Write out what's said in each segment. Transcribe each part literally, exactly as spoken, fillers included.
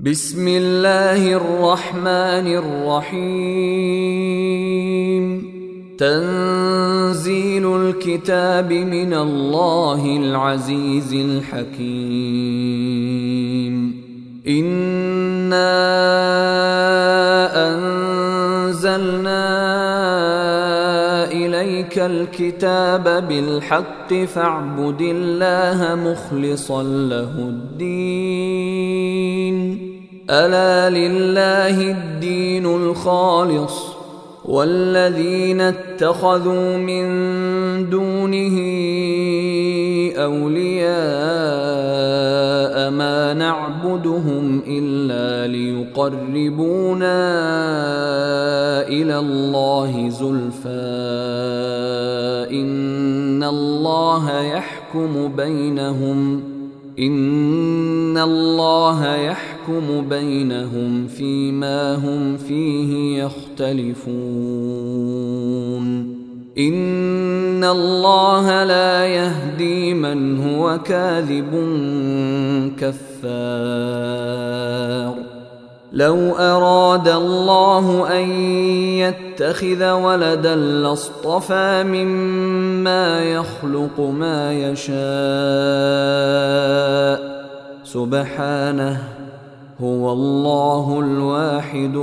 بسم الله الرحمن الرحيم. تنزيل الكتاب من الله العزيز الحكيم. إنا أنزلنا إليك الكتاب بالحق فاعبد الله مخلصا له الدين. ألا لله الدين الخالص والذين اتخذوا من دونه أولياء ما نعبدهم إلا ليقربونا إلى الله زلفى إن الله يحكم بينهم إن الله يحكم بينهم فيما هم فيه يختلفون. إن الله لا يهدي من هو كاذب كفار. لو أراد الله أن يتخذ ولدا لاصطفى مما يخلق ما يشاء سبحانه هو الله الواحد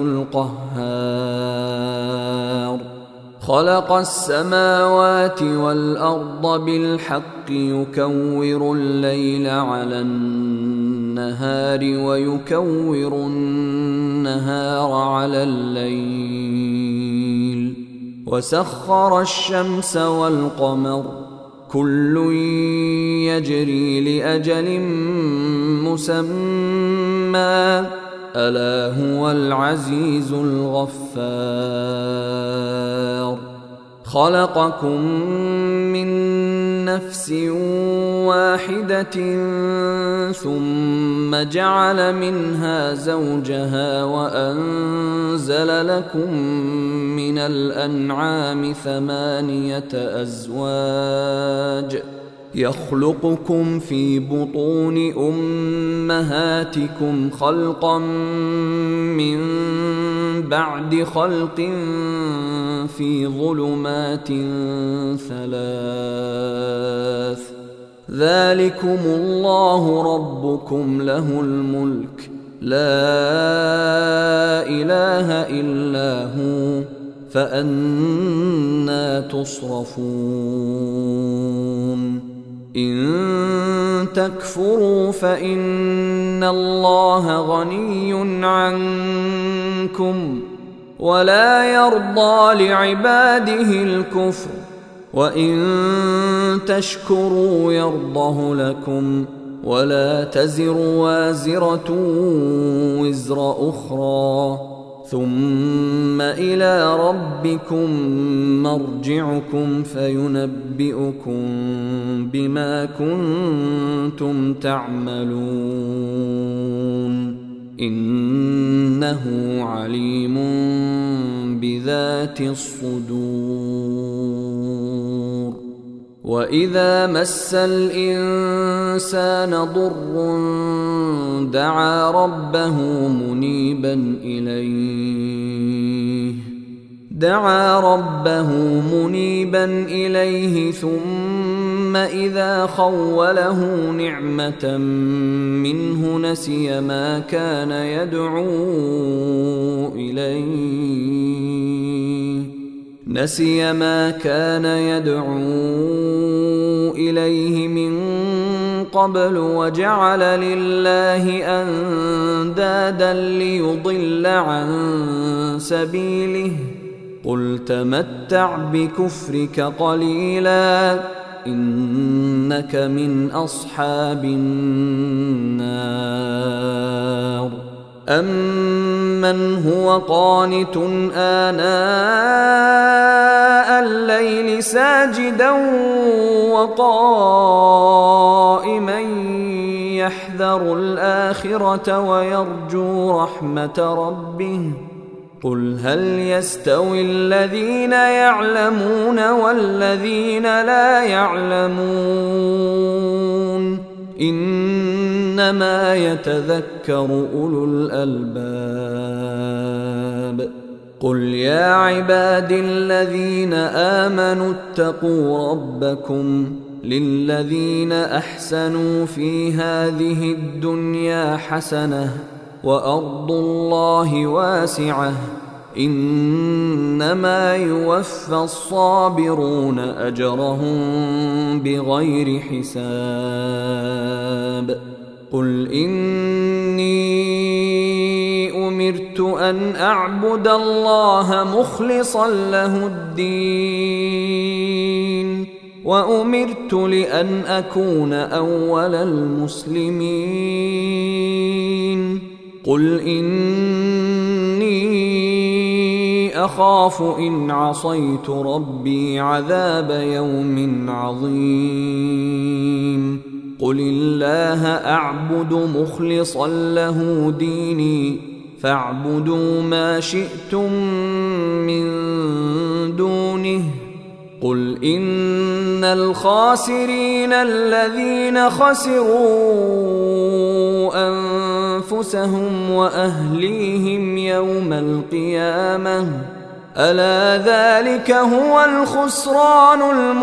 القهار. خلق السماوات والأرض بالحق يكور الليل على النهار ويكور النهار على الليل وسخر الشمس والقمر كل يجري لأجل مسمى ألا هو العزيز الغفار. خلقكم من نفس واحدة ثم جعل منها زوجها وأنزل لكم من الأنعام ثمانية أزواج يخلقكم في بطون أمهاتكم خلقا من بعد خلق في ظلمات ثلاث ذلكم الله ربكم له الملك لا إله إلا هو فأنى تصرفون. إن تكفروا فإن الله غني عنكم ولا يرضى لعباده الكفر وإن تشكروا يرضه لكم ولا تزر وازرة وزر أخرى ثم إلى ربكم مرجعكم فينبئكم بما كنتم تعملون إنه عليم بذات الصدور. وإذا مس الإنسان ضر دعا ربه منيبا إليه دعا ربه منيبا إليه ثم إذا خوله نعمة منه نسي ما كان يدعو إليه نسي ما كان يدعو إليه من قبل وجعل لله أندادا ليضل عن سبيله قل تمتع بكفرك قليلا إنك من أصحاب النار. أمن هو قانت آناء الليل ساجدا وقائما يحذر الآخرة ويرجو رحمة ربه قل هل يستوي الذين يعلمون والذين لا يعلمون إنما يتذكر أولو الألباب. قل يا عبادي الذين آمنوا اتقوا ربكم للذين أحسنوا في هذه الدنيا حسنة وأرض الله واسعة إنما يوفى الصابرون أجرهم بغير حساب. قل إني أمرت أن أعبد الله مخلصا له الدين وأمرت لأن أكون أول المسلمين. قل إني أخاف إن عصيت ربي عذاب يوم عظيم. قل الله أعبد مخلصا له ديني فاعبدوا ما شئتم من دونه. قل إن الخاسرين الذين خسروا أنفسهم وأهليهم يوم القيامة ألا ذلك هو الخسران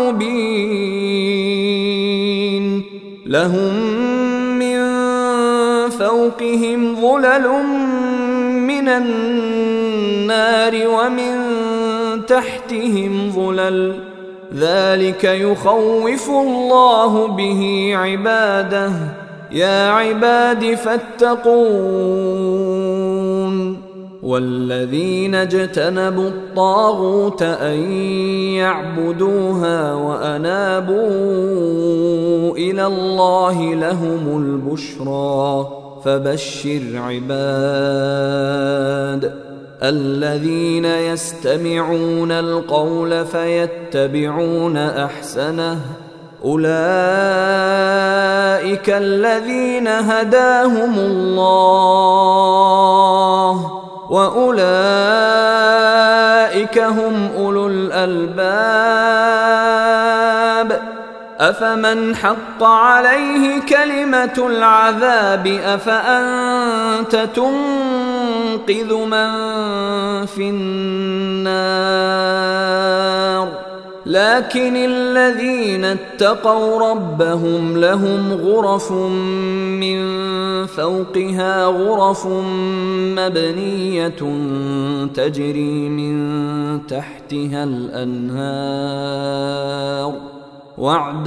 المبين. لهم من فوقهم ظلل من النار ومن تحتهم ظلل ذلك يخوف الله به عباده. يا عباد فاتقون. والذين اجتنبوا الطاغوت أن يعبدوها وأنابوا إلى الله لهم البشرى فبشر عباد الذين يستمعون القول فيتبعون أحسنه أولئك الذين هداهم الله وأولئك هم أولو الألباب. أفمن حق عليه كلمة العذاب أفأنت تنقذ من في النار. لكن الذين اتقوا ربهم لهم غرف من فوقها غرف مبنية تجري من تحتها الأنهار وعد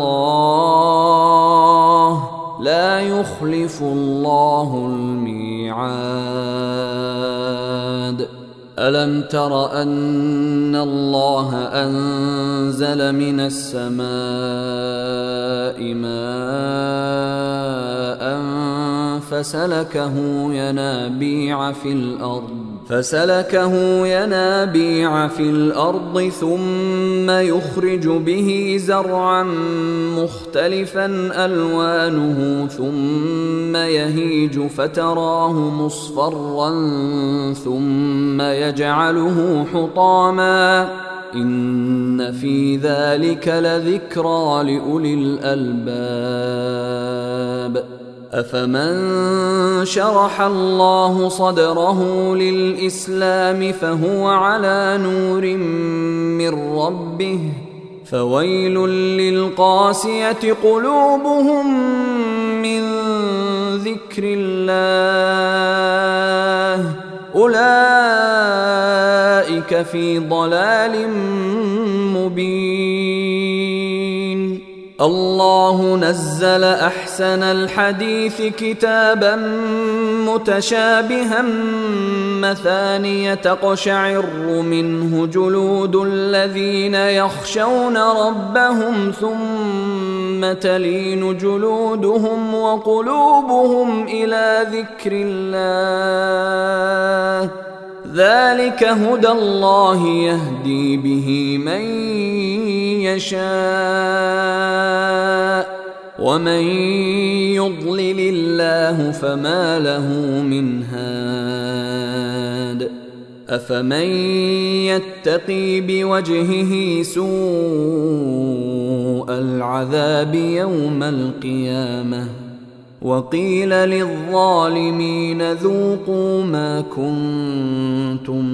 الله لا يخلف الله الميعاد. ألم تر أن الله أنزل من السماء ماء فسلكه ينابيع في الأرض فسلكه ينابيع في الأرض ثم يخرج به زرعا مختلفا ألوانه ثم يهيج فتراه مصفرا ثم يجعله حطاما إن في ذلك لذكرى لأولي الألباب. أفمن شرح الله صدره للإسلام فهو على نور من ربه فويل للقاسية قلوبهم من ذكر الله أولئك في ضلال مبين. الله نزل أحسن الحديث كتابا متشابها مثانية تقشعر منه جلود الذين يخشون ربهم ثم تلين جلودهم وقلوبهم إلى ذكر الله ذلك هدى الله يهدي به من يشاء ومن يضلل الله فما له من هاد. أفمن يتقي بوجهه سوء العذاب يوم القيامة وقيل للظالمين ذوقوا ما كنتم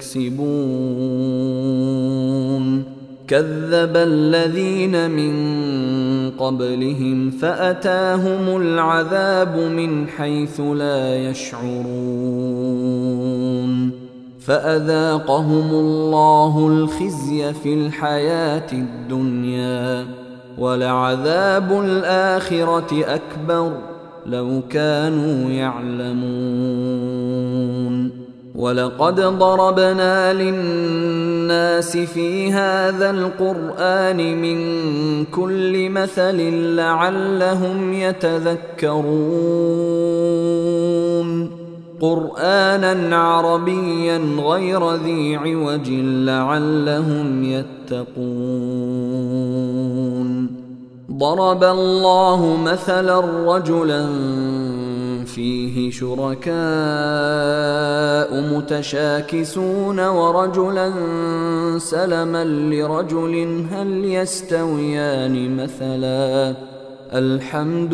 تكسبون كذب الذين من قبلهم فأتاهم العذاب من حيث لا يشعرون فأذاقهم الله الخزي في الحياة الدنيا ولعذاب الآخرة أكبر لو كانوا يعلمون ولقد ضربنا للناس في هذا القرآن من كل مثل لعلهم يتذكرون قرآنا عربيا غير ذي عوج لعلهم يتقون ضرب الله مثلا رجلا فيه شركاء متشاكسون ورجلا سلما لرجل هل يستويان مثلا الحمد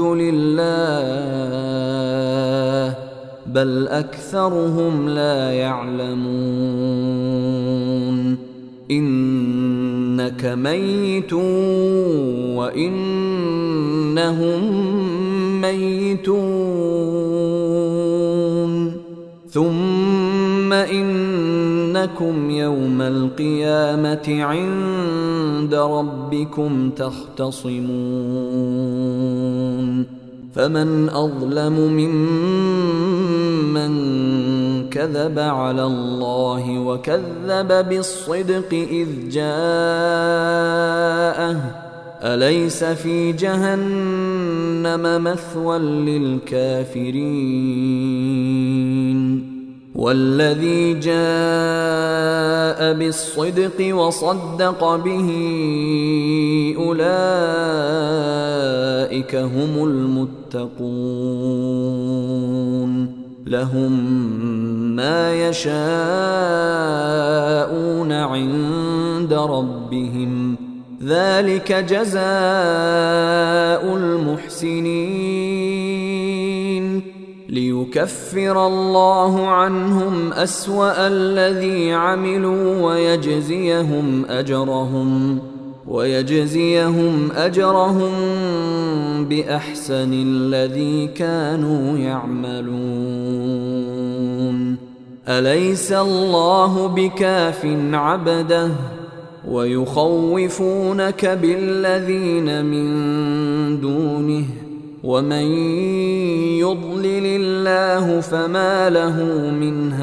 لله بل أكثرهم لا يعلمون إنك ميت وإنهم ميتون ثم إنكم يوم القيامة عند ربكم تختصمون فمن أظلم ممن كذب على الله وكذب بالصدق إذ جاءه أليس في جهنم مثوى للكافرين والذي جاء بالصدق وصدق به أولئك هم المتقون لهم ما يشاءون عند ربهم ذلك جزاء المحسنين ليكفر الله عنهم أسوأ الذي عملوا ويجزيهم أجرهم ويجزيهم أجرهم بأحسن الذي كانوا يعملون أليس الله بكاف عبده ويخوفونك بالذين من دونه ومن يضلل الله فما له من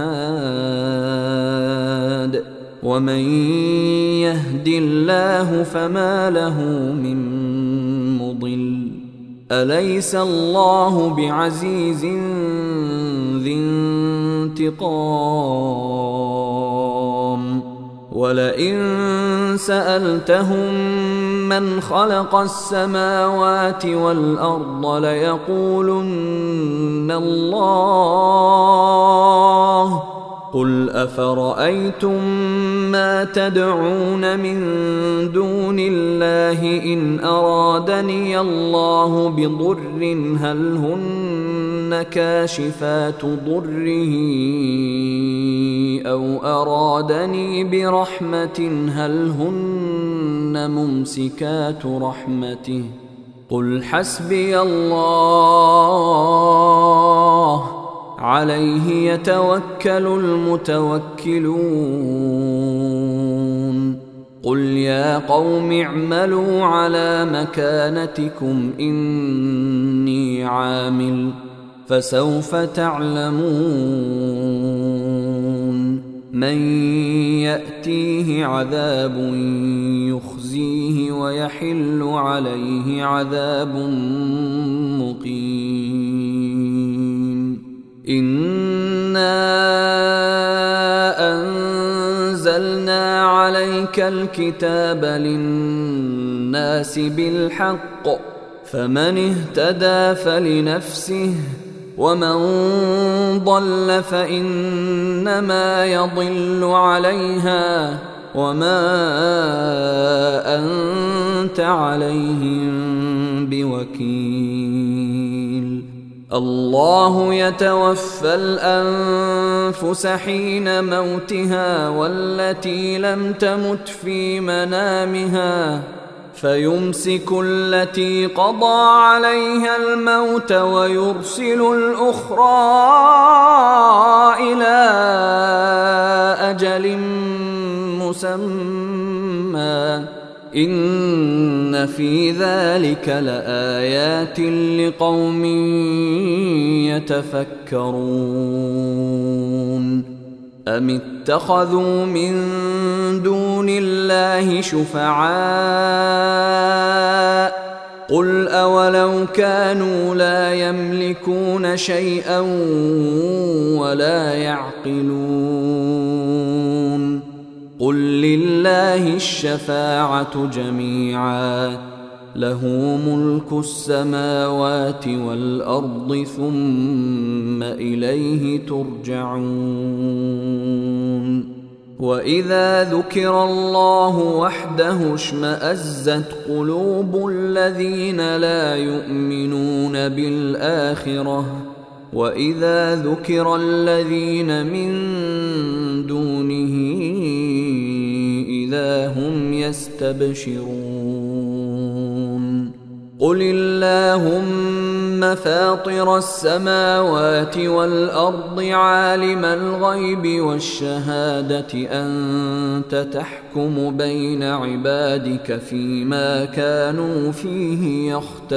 هاد ومن يهد الله فما له من مضل أليس الله بعزيز ذي انتقام ولئن سألتهم من خلق السماوات والأرض ليقولن الله قل أفرأيتم ما تدعون من دون الله إن أرادني الله بضر هل هن كاشفات ضره أو أرادني برحمة هل هن ممسكات رحمته قل حسبي الله عليه يتوكل المتوكلون قل يا قوم اعملوا على مكانتكم إني عامل فسوف تعلمون من يأتيه عذاب يخزيه ويحل عليه عذاب مقيم إنا أنزلنا عليك الكتاب للناس بالحق فمن اهتدى فلنفسه ومن ضل فإنما يضل عليها وما أنت عليهم بوكيل. الله يتوفى الأنفس حين موتها والتي لم تمت في منامها فيمسك التي قضى عليها الموت ويرسل الأخرى إلى أجل مسمى إن في ذلك لآيات لقوم يتفكرون. أم اتخذوا من دون الله شفعاء قل أولو كانوا لا يملكون شيئا ولا يعقلون قل لله الشفاعة جميعا له ملك السماوات والأرض ثم إليه ترجعون. وإذا ذكر الله وحده اشمأزت قلوب الذين لا يؤمنون بالآخرة وإذا ذكر الذين من دونه إذا هم يستبشرون. قل اللهم فاطر السماوات والأرض عالم الغيب والشهادة أنت تحكم بين عبادك فيما كانوا فيه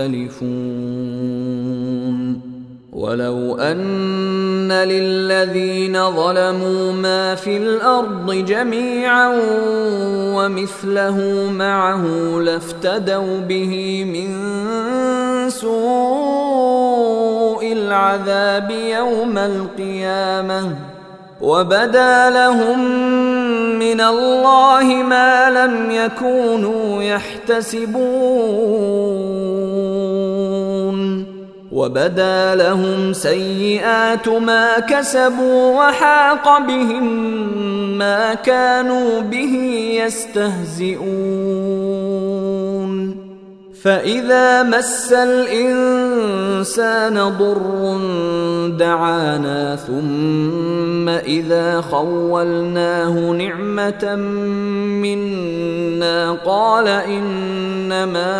يختلفون. ولو أن للذين ظلموا ما في الأرض جميعا ومثله معه لافتدوا به من سوء العذاب يوم القيامة وبدا لهم من الله ما لم يكونوا يحتسبون وبدا لهم سيئات ما كسبوا وحاق بهم ما كانوا به يستهزئون. فإذا مس الإنسان ضر دعانا ثم إذا خولناه نعمة منا قال إنما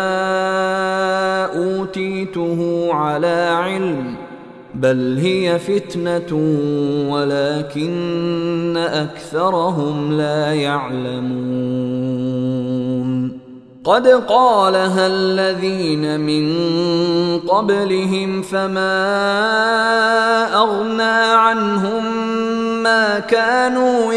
أوتيته على علم بل هي فتنة ولكن أكثرهم لا يعلمون. قد قالها الذين من قبلهم فما أغنى عنهم ما كانوا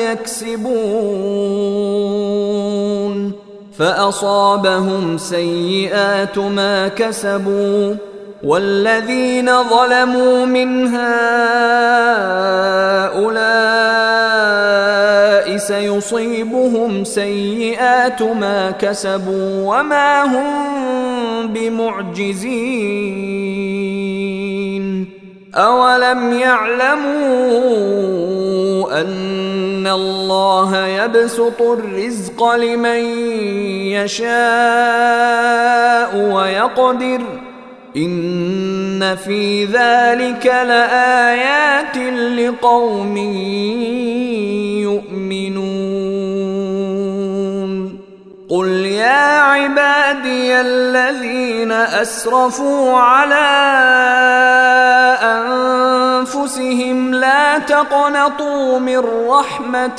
يكسبون فأصابهم سيئات ما كسبوا والذين ظلموا من هؤلاء سيصيبهم سيئات ما كسبوا وما هم بمعجزين. أولم يعلموا أن الله يبسط الرزق لمن يشاء ويقدر إن في ذلك لآيات لقوم يؤمنون. قل يا عبادي الذين أسرفوا على أنفسهم لا تقنطوا من رحمة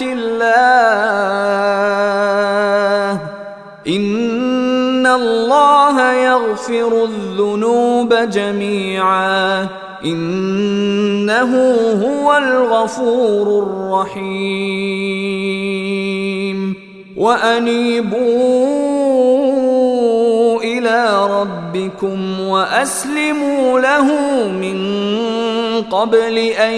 الله إن الله يغفر الذنوب جميعا إنه هو الغفور الرحيم. وأنيبوا إلى ربكم وأسلموا له من قبل أن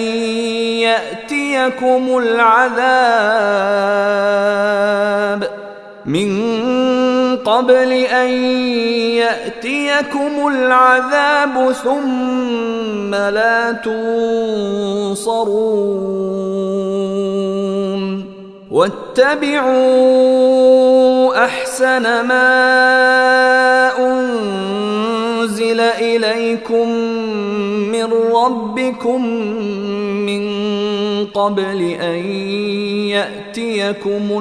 يأتيكم العذاب من قبل أن يأتيكم العذاب ثم لا تنصرون واتبعوا أحسن ما أنزل إليكم من ربكم من قبل أن يأتيكم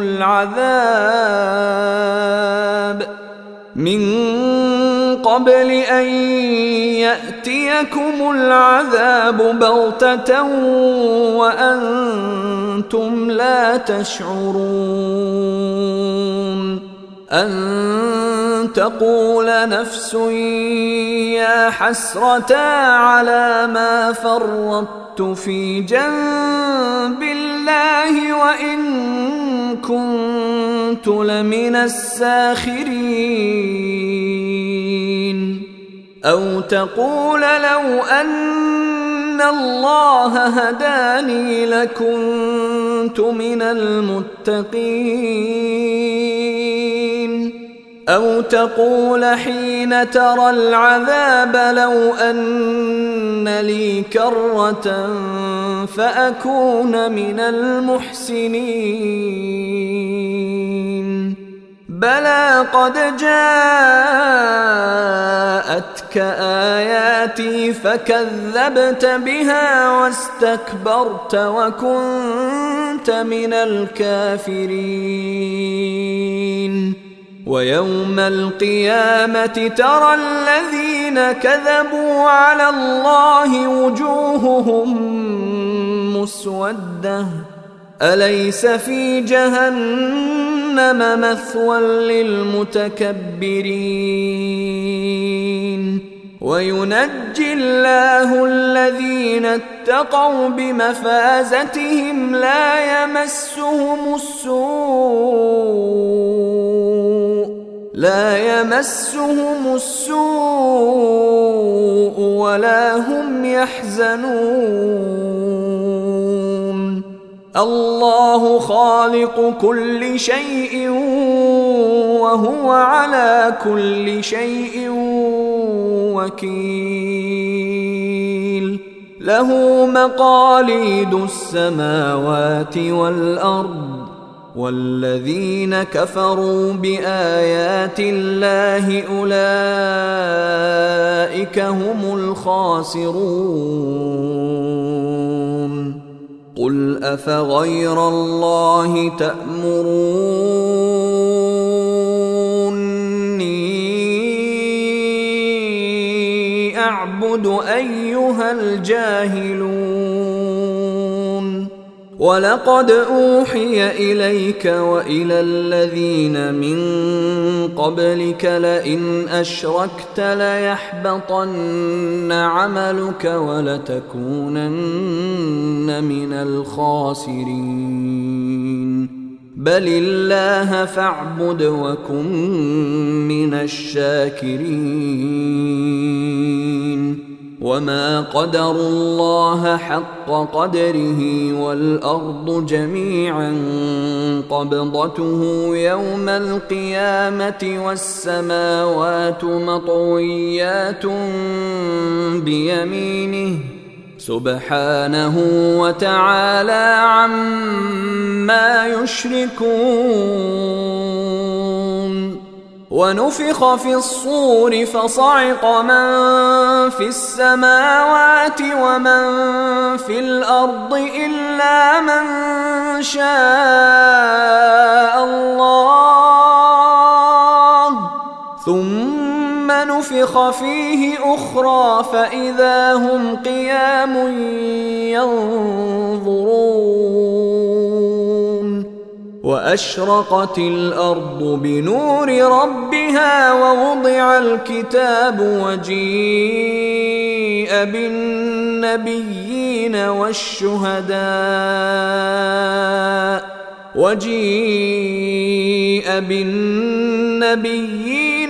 العذاب من قبل أن يأتيكم العذاب بغتة وأنتم لا تشعرون أن تقول نفس يا حسرة على ما فرطت في جنب الله وإن كنت لمن الساخرين أو تقول لو أن الله هداني لكنت من المتقين أو تقول حين ترى العذاب لو أن لي كرة فأكون من المحسنين بلى قد جاءتك آياتي فكذبت بها واستكبرت وكنت من الكافرين ويوم القيامة ترى الذين كذبوا على الله وجوههم مسودة أليس في جهنم مثوى للمتكبرين وينجي الله الذين اتقوا بمفازتهم لا يمسهم السوء لا يمسهم السوء ولا هم يحزنون الله خالق كل شيء وهو على كل شيء وكيل له مقاليد السماوات والأرض والذين كفروا بآيات الله أولئك هم الخاسرون قل أفغير الله تأمروني أعبد أيها الجاهلون ولقد أوحي إليك وإلى الذين من قبلك لئن أشركت ليحبطن عملك ولتكونن من الخاسرين بل الله فاعبد وكن من الشاكرين وما قدروا الله حق قدره والأرض جميعا قبضته يوم القيامة والسماوات مطويات بيمينه سبحانه وتعالى عما يشركون ونفخ في الصور فصعق من في السماوات ومن في الأرض إلا من شاء الله ثم نفخ فيه أخرى فإذا هم قيام ينظرون وأشرقت الأرض بنور ربها ووضع الكتاب وجيء بالنبيين والشهداء وجيء بالنبيين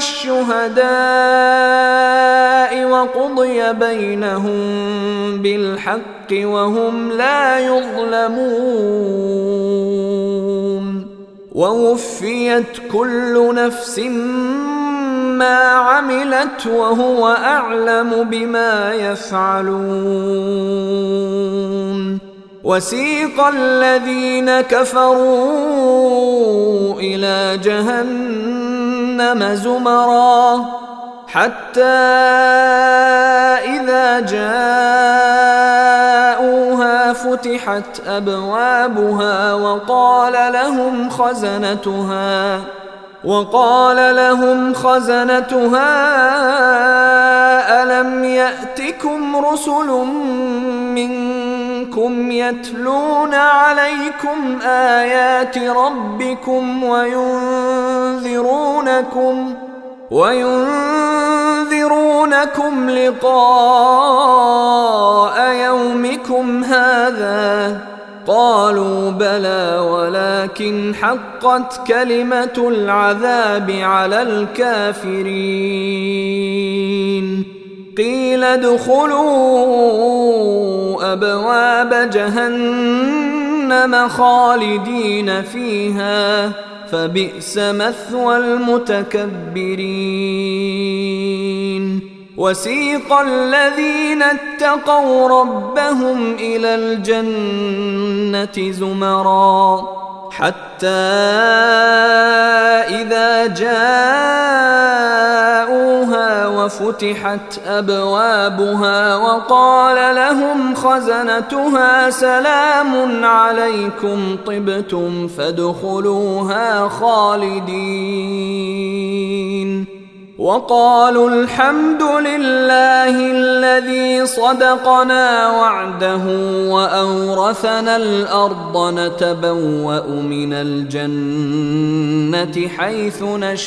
والشهداء وقضي بينهم بالحق وهم لا يظلمون ووفيت كل نفس ما عملت وهو أعلم بما يفعلون. وسيق الذين كفروا إلى جهنم زمرا حتى إذا جاءوها فتحت أبوابها وقال لهم خزنتها وقال لهم خزنتها ألم يأتكم رسل منكم يتلون عليكم آيات ربكم وينذرونكم وينذرونكم لقاء يومكم هذا؟ قالوا بلى ولكن حقت كلمة العذاب على الكافرين. قيل ادخلوا أبواب جهنم خالدين فيها فبئس مثوى المتكبرين. وسيق الذين اتقوا ربهم إلى الجنة زمرا حتى إذا جاءوها وفتحت أبوابها وقال لهم خزنتها سلام عليكم طبتم فادخلوها خالدين. وقالوا الحمد لله الذي صدقنا وعده وأورثنا الأرض نتبوأ من الجنة حيث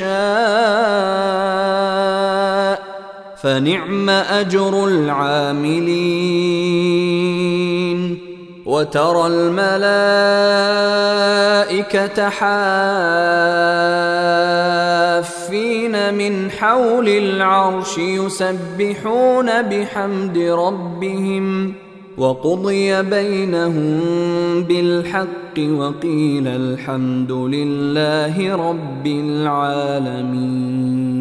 نشاء فنعم أجر العاملين. وترى الملائكة حافين من حول العرش يسبحون بحمد ربهم وقضي بينهم بالحق وقيل الحمد لله رب العالمين.